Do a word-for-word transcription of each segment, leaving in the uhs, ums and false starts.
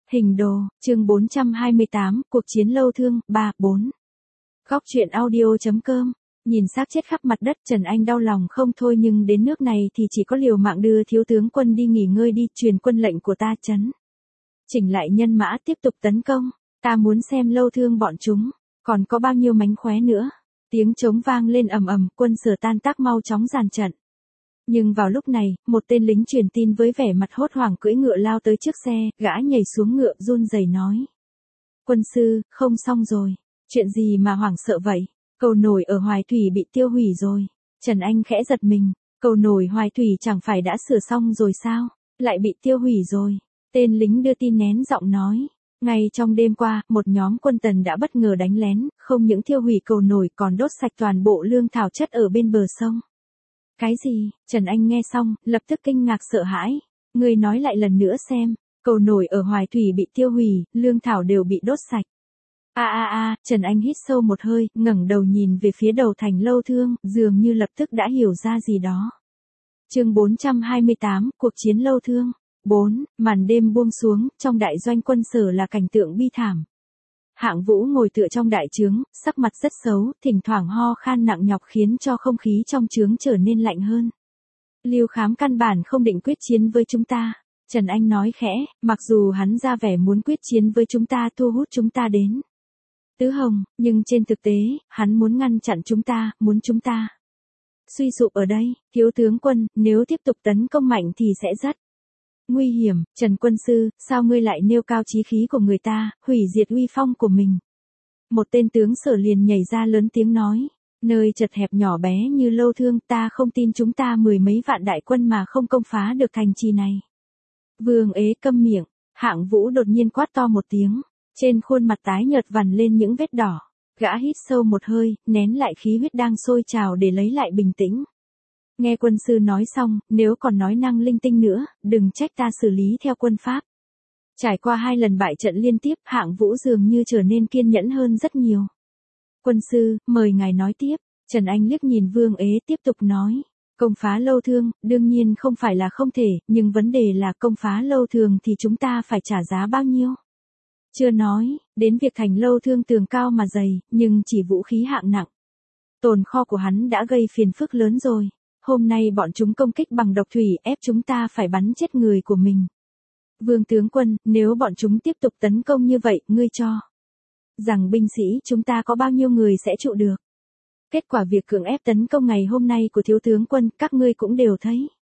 Hình đồ, chương bốn trăm hai mươi tám, cuộc chiến lâu thương, ba, bốn. Góc truyện audio.com. Nhìn xác chết khắp mặt đất, Trần Anh đau lòng không thôi, nhưng đến nước này thì chỉ có liều mạng đưa thiếu tướng Quân đi nghỉ ngơi đi, truyền quân lệnh của ta trấn. Chỉnh lại nhân mã tiếp tục tấn công, ta muốn xem lâu thương bọn chúng, còn có bao nhiêu mánh khóe nữa. Tiếng trống vang lên ầm ầm, quân Sở tan tác mau chóng dàn trận. Nhưng vào lúc này, một tên lính truyền tin với vẻ mặt hốt hoảng cưỡi ngựa lao tới trước xe, gã nhảy xuống ngựa run rẩy nói. Quân sư, không xong rồi. Chuyện gì mà hoảng sợ vậy? Cầu nổi ở Hoài Thủy bị tiêu hủy rồi. Trần Anh khẽ giật mình, cầu nổi Hoài Thủy chẳng phải đã sửa xong rồi sao? Lại bị tiêu hủy rồi. Tên lính đưa tin nén giọng nói. Ngay trong đêm qua, một nhóm quân Tần đã bất ngờ đánh lén, không những tiêu hủy cầu nổi còn đốt sạch toàn bộ lương thảo chất ở bên bờ sông. Cái gì? Trần Anh nghe xong, lập tức kinh ngạc sợ hãi. Người nói lại lần nữa xem, cầu nổi ở Hoài Thủy bị tiêu hủy, lương thảo đều bị đốt sạch. A a a, Trần Anh hít sâu một hơi, ngẩng đầu nhìn về phía đầu thành lâu thương, dường như lập tức đã hiểu ra gì đó. Chương bốn trăm hai mươi tám, cuộc chiến lâu thương. bốn. Màn đêm buông xuống, trong đại doanh quân Sở là cảnh tượng bi thảm. Hạng Vũ ngồi tựa trong đại trướng, sắc mặt rất xấu, thỉnh thoảng ho khan nặng nhọc khiến cho không khí trong trướng trở nên lạnh hơn. Lưu Khám căn bản không định quyết chiến với chúng ta. Trần Anh nói khẽ, mặc dù hắn ra vẻ muốn quyết chiến với chúng ta, thu hút chúng ta đến Tứ Hồng, nhưng trên thực tế, hắn muốn ngăn chặn chúng ta, muốn chúng ta suy sụp ở đây. Thiếu tướng Quân, nếu tiếp tục tấn công mạnh thì sẽ rất nguy hiểm. Trần quân sư, sao ngươi lại nêu cao chí khí của người ta, hủy diệt uy phong của mình? Một tên tướng Sở liền nhảy ra lớn tiếng nói. Nơi chật hẹp nhỏ bé như lâu thương, ta không tin chúng ta mười mấy vạn đại quân mà không công phá được thành trì này. Vương Ế câm miệng. Hạng Vũ đột nhiên quát to một tiếng. Trên khuôn mặt tái nhợt vằn lên những vết đỏ. Gã hít sâu một hơi, nén lại khí huyết đang sôi trào để lấy lại bình tĩnh. Nghe quân sư nói xong, nếu còn nói năng linh tinh nữa, đừng trách ta xử lý theo quân pháp. Trải qua hai lần bại trận liên tiếp, Hạng Vũ dường như trở nên kiên nhẫn hơn rất nhiều. Quân sư, mời ngài nói tiếp. Trần Anh liếc nhìn Vương Ế tiếp tục nói. Công phá lâu thương, đương nhiên không phải là không thể, nhưng vấn đề là công phá lâu thường thì chúng ta phải trả giá bao nhiêu? Chưa nói, đến việc thành lâu thương tường cao mà dày, nhưng chỉ vũ khí hạng nặng. Tồn kho của hắn đã gây phiền phức lớn rồi. Hôm nay bọn chúng công kích bằng độc thủy ép chúng ta phải bắn chết người của mình. Vương tướng quân, nếu bọn chúng tiếp tục tấn công như vậy, ngươi cho rằng binh sĩ chúng ta có bao nhiêu người sẽ trụ được? Kết quả việc cưỡng ép tấn công ngày hôm nay của thiếu tướng Quân, các ngươi cũng đều thấy.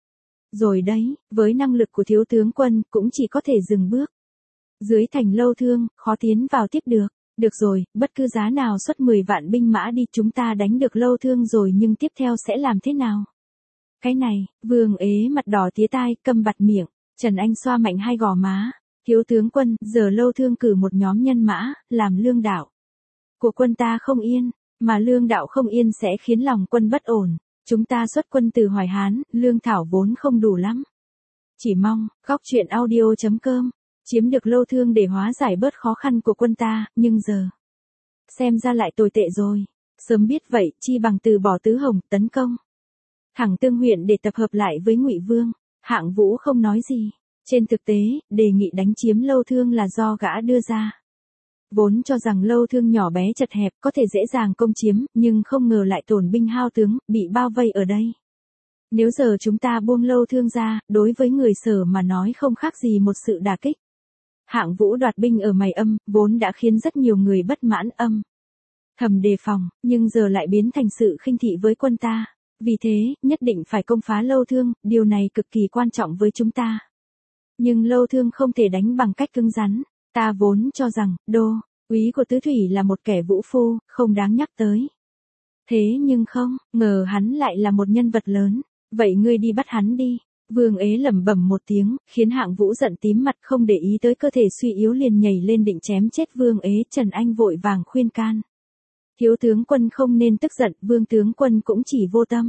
Rồi đấy, với năng lực của thiếu tướng Quân, cũng chỉ có thể dừng bước. Dưới thành lâu thương, khó tiến vào tiếp được. Được rồi, bất cứ giá nào xuất mười vạn binh mã đi, chúng ta đánh được lâu thương rồi, nhưng tiếp theo sẽ làm thế nào? Cái này, Vương Ế mặt đỏ tía tai, câm bặt miệng. Trần Anh xoa mạnh hai gò má. Thiếu tướng Quân, giờ lâu thương cử một nhóm nhân mã, làm lương đạo của quân ta không yên, mà lương đạo không yên sẽ khiến lòng quân bất ổn. Chúng ta xuất quân từ Hoài Hán, lương thảo vốn không đủ lắm. Chỉ mong, góc truyện audio.com, chiếm được lâu thương để hóa giải bớt khó khăn của quân ta, nhưng giờ xem ra lại tồi tệ rồi. Sớm biết vậy, chi bằng từ bỏ Tứ Hồng, tấn công thẳng Tương huyện để tập hợp lại với Ngụy Vương. Hạng Vũ không nói gì. Trên thực tế, đề nghị đánh chiếm lâu thương là do gã đưa ra. Vốn cho rằng lâu thương nhỏ bé chật hẹp có thể dễ dàng công chiếm, nhưng không ngờ lại tổn binh hao tướng, bị bao vây ở đây. Nếu giờ chúng ta buông lâu thương ra, đối với người Sở mà nói không khác gì một sự đả kích. Hạng Vũ đoạt binh ở Mày Âm, vốn đã khiến rất nhiều người bất mãn, âm thầm đề phòng, nhưng giờ lại biến thành sự khinh thị với quân ta. Vì thế, nhất định phải công phá lâu thương, điều này cực kỳ quan trọng với chúng ta. Nhưng lâu thương không thể đánh bằng cách cứng rắn. Ta vốn cho rằng, đô úy của Tứ Thủy là một kẻ vũ phu, không đáng nhắc tới. Thế nhưng không, ngờ hắn lại là một nhân vật lớn. Vậy ngươi đi bắt hắn đi. Vương Ế lẩm bẩm một tiếng, khiến Hạng Vũ giận tím mặt, không để ý tới cơ thể suy yếu liền nhảy lên định chém chết Vương Ế. Trần Anh vội vàng khuyên can. Thiếu tướng Quân không nên tức giận, Vương tướng Quân cũng chỉ vô tâm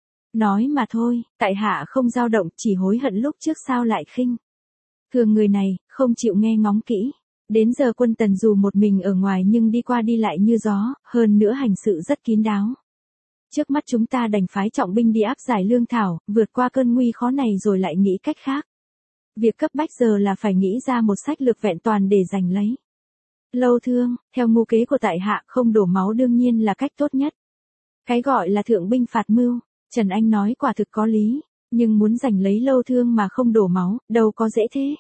nói mà thôi, tại hạ không dao động, chỉ hối hận lúc trước sao lại khinh thường người này, không chịu nghe ngóng kỹ. Đến giờ quân Tần dù một mình ở ngoài nhưng đi qua đi lại như gió, hơn nữa hành sự rất kín đáo. Trước mắt chúng ta đành phái trọng binh đi áp giải lương thảo, vượt qua cơn nguy khó này rồi lại nghĩ cách khác. Việc cấp bách giờ là phải nghĩ ra một sách lược vẹn toàn để giành lấy Lâu Thương, theo mưu kế của tại hạ không đổ máu đương nhiên là cách tốt nhất. Cái gọi là thượng binh phạt mưu, Trần Anh nói quả thực có lý, nhưng muốn giành lấy Lâu Thương mà không đổ máu, đâu có dễ thế.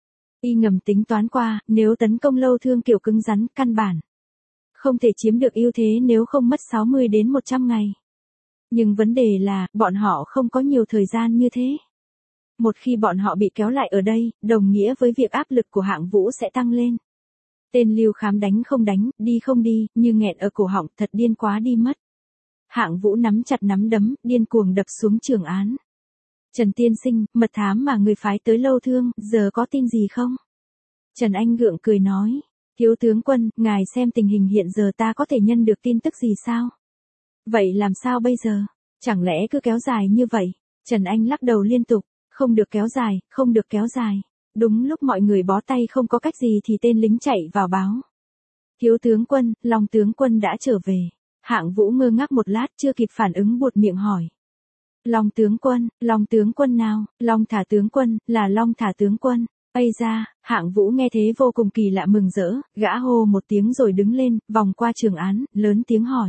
Y ngầm tính toán qua, nếu tấn công Lâu Thương kiểu cứng rắn, căn bản không thể chiếm được ưu thế nếu không mất sáu mươi đến một trăm ngày. Nhưng vấn đề là, bọn họ không có nhiều thời gian như thế. Một khi bọn họ bị kéo lại ở đây, đồng nghĩa với việc áp lực của Hạng Vũ sẽ tăng lên. Tên Lưu Khám đánh không đánh, đi không đi, như nghẹn ở cổ họng, thật điên quá đi mất. Hạng Vũ nắm chặt nắm đấm, điên cuồng đập xuống trường án. Trần tiên sinh, mật thám mà người phái tới Lâu Thương, giờ có tin gì không? Trần Anh gượng cười nói, thiếu tướng quân, ngài xem tình hình hiện giờ ta có thể nhân được tin tức gì sao? Vậy làm sao bây giờ? Chẳng lẽ cứ kéo dài như vậy? Trần Anh lắc đầu liên tục, không được kéo dài, không được kéo dài. Đúng lúc mọi người bó tay không có cách gì thì tên lính chạy vào báo. Thiếu tướng quân, Long tướng quân đã trở về. Hạng Vũ ngơ ngác một lát chưa kịp phản ứng buột miệng hỏi. Long tướng quân, Long tướng quân nào? Long Thả tướng quân, là Long Thả tướng quân. Ây ra, Hạng Vũ nghe thế vô cùng kỳ lạ mừng rỡ, gã hô một tiếng rồi đứng lên, vòng qua trường án, lớn tiếng hỏi.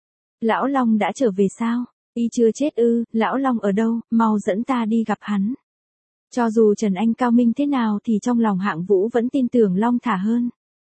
Lão Long đã trở về sao? Y chưa chết ư, Lão Long ở đâu, mau dẫn ta đi gặp hắn. Cho dù Trần Anh cao minh thế nào thì trong lòng Hạng Vũ vẫn tin tưởng Long Thả hơn.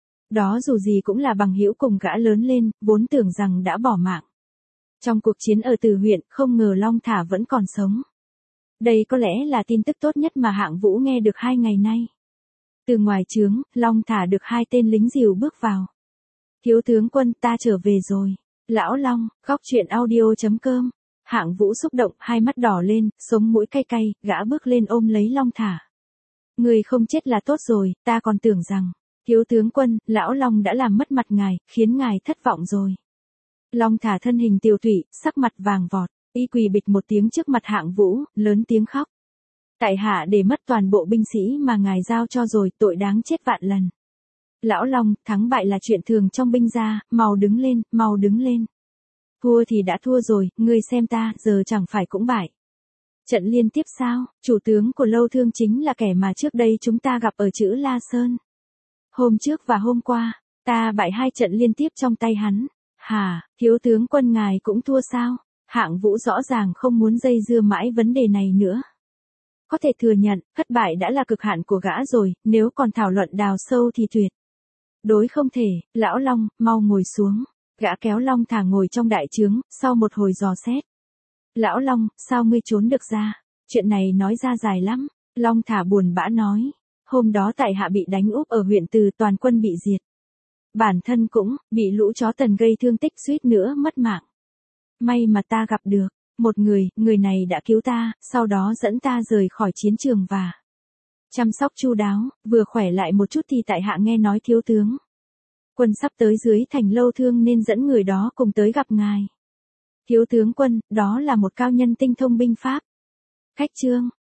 Đó dù gì cũng là bằng hữu cùng gã lớn lên, vốn tưởng rằng đã bỏ mạng. Trong cuộc chiến ở Từ huyện, không ngờ Long Thả vẫn còn sống. Đây có lẽ là tin tức tốt nhất mà Hạng Vũ nghe được hai ngày nay. Từ ngoài trướng, Long Thả được hai tên lính dìu bước vào. Thiếu tướng quân, ta trở về rồi. Lão Long, góc truyện audio chấm com. Hạng Vũ xúc động, hai mắt đỏ lên, sống mũi cay cay, gã bước lên ôm lấy Long Thả. Người không chết là tốt rồi, ta còn tưởng rằng, thiếu tướng quân, Lão Long đã làm mất mặt ngài, khiến ngài thất vọng rồi. Long Thả thân hình tiều tụy, sắc mặt vàng vọt, y quỳ bịch một tiếng trước mặt Hạng Vũ, lớn tiếng khóc. Tại hạ để mất toàn bộ binh sĩ mà ngài giao cho rồi, tội đáng chết vạn lần. Lão Long, thắng bại là chuyện thường trong binh gia, mau đứng lên, mau đứng lên. Thua thì đã thua rồi, ngươi xem ta, giờ chẳng phải cũng bại. Trận liên tiếp sao, chủ tướng của Lâu Thương chính là kẻ mà trước đây chúng ta gặp ở chữ La Sơn. Hôm trước và hôm qua, ta bại hai trận liên tiếp trong tay hắn. Hả, thiếu tướng quân ngài cũng thua sao? Hạng Vũ rõ ràng không muốn dây dưa mãi vấn đề này nữa. Có thể thừa nhận, thất bại đã là cực hạn của gã rồi, nếu còn thảo luận đào sâu thì tuyệt đối không thể. Lão Long, mau ngồi xuống. Gã kéo Long Thả ngồi trong đại trướng, sau một hồi dò xét. Lão Long, sao ngươi trốn được ra? Chuyện này nói ra dài lắm. Long Thả buồn bã nói. Hôm đó tại hạ bị đánh úp ở huyện Từ, toàn quân bị diệt. Bản thân cũng, bị lũ chó Tần gây thương tích suýt nữa mất mạng. May mà ta gặp được một người, người này đã cứu ta, sau đó dẫn ta rời khỏi chiến trường và chăm sóc chu đáo, vừa khỏe lại một chút thì tại hạ nghe nói thiếu tướng quân sắp tới dưới thành Lâu Thương nên dẫn người đó cùng tới gặp ngài. Thiếu tướng quân, đó là một cao nhân tinh thông binh pháp. Khách trương,